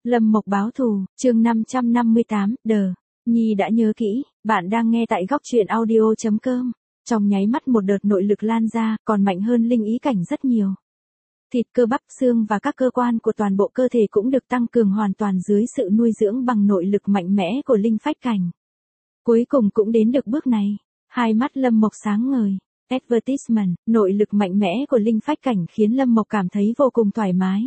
Lâm Mộc báo thù, chương 558, đờ. Nhi đã nhớ kỹ, bạn đang nghe tại góc truyện audio.com. Trong nháy mắt một đợt nội lực lan ra, còn mạnh hơn linh ý cảnh rất nhiều. Thịt, cơ bắp, xương và các cơ quan của toàn bộ cơ thể cũng được tăng cường hoàn toàn dưới sự nuôi dưỡng bằng nội lực mạnh mẽ của linh phách cảnh. Cuối cùng cũng đến được bước này. Hai mắt Lâm Mộc sáng ngời. Advertisement, nội lực mạnh mẽ của linh phách cảnh khiến Lâm Mộc cảm thấy vô cùng thoải mái.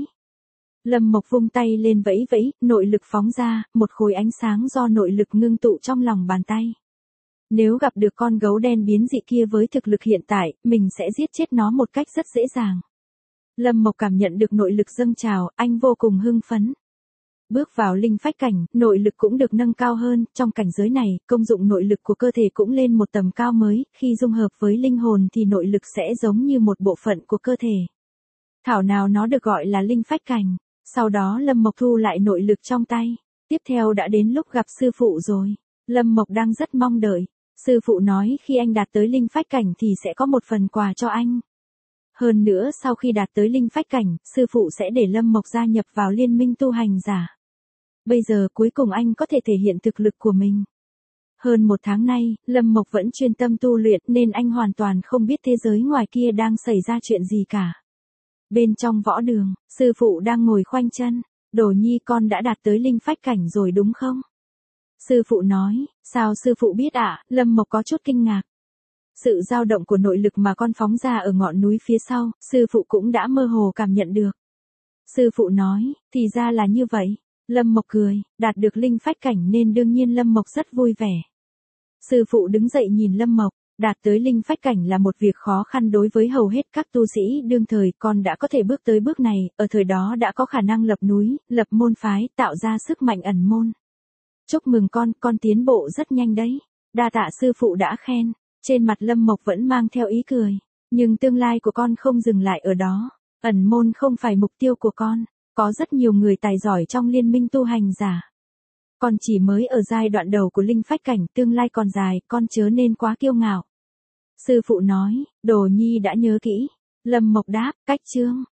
Lâm Mộc vung tay lên vẫy vẫy, nội lực phóng ra, một khối ánh sáng do nội lực ngưng tụ trong lòng bàn tay. Nếu gặp được con gấu đen biến dị kia với thực lực hiện tại, mình sẽ giết chết nó một cách rất dễ dàng. Lâm Mộc cảm nhận được nội lực dâng trào, anh vô cùng hưng phấn. Bước vào linh phách cảnh, nội lực cũng được nâng cao hơn, trong cảnh giới này, công dụng nội lực của cơ thể cũng lên một tầm cao mới, khi dung hợp với linh hồn thì nội lực sẽ giống như một bộ phận của cơ thể. Thảo nào nó được gọi là linh phách cảnh. Sau đó Lâm Mộc thu lại nội lực trong tay. Tiếp theo đã đến lúc gặp sư phụ rồi. Lâm Mộc đang rất mong đợi. Sư phụ nói khi anh đạt tới linh phách cảnh thì sẽ có một phần quà cho anh. Hơn nữa sau khi đạt tới linh phách cảnh, sư phụ sẽ để Lâm Mộc gia nhập vào liên minh tu hành giả. Bây giờ cuối cùng anh có thể thể hiện thực lực của mình. Hơn một tháng nay, Lâm Mộc vẫn chuyên tâm tu luyện nên anh hoàn toàn không biết thế giới ngoài kia đang xảy ra chuyện gì cả. Bên trong võ đường, sư phụ đang ngồi khoanh chân. Đồ Nhi, con đã đạt tới linh phách cảnh rồi đúng không? Sư phụ nói, sao sư phụ biết ạ? Lâm Mộc có chút kinh ngạc. Sự dao động của nội lực mà con phóng ra ở ngọn núi phía sau, sư phụ cũng đã mơ hồ cảm nhận được. Sư phụ nói, thì ra là như vậy. Lâm Mộc cười, đạt được linh phách cảnh nên đương nhiên Lâm Mộc rất vui vẻ. Sư phụ đứng dậy nhìn Lâm Mộc. Đạt tới linh phách cảnh là một việc khó khăn đối với hầu hết các tu sĩ đương thời, con đã có thể bước tới bước này, ở thời đó đã có khả năng lập núi, lập môn phái, tạo ra sức mạnh ẩn môn. Chúc mừng con tiến bộ rất nhanh đấy. Đa tạ sư phụ đã khen. Trên mặt Lâm Mộc vẫn mang theo ý cười. Nhưng tương lai của con không dừng lại ở đó. Ẩn môn không phải mục tiêu của con. Có rất nhiều người tài giỏi trong liên minh tu hành giả. Con chỉ mới ở giai đoạn đầu của linh phách cảnh, tương lai còn dài, con chớ nên quá kiêu ngạo. Sư phụ nói, Đồ Nhi đã nhớ kỹ. Lâm Mộc đáp, cách chương.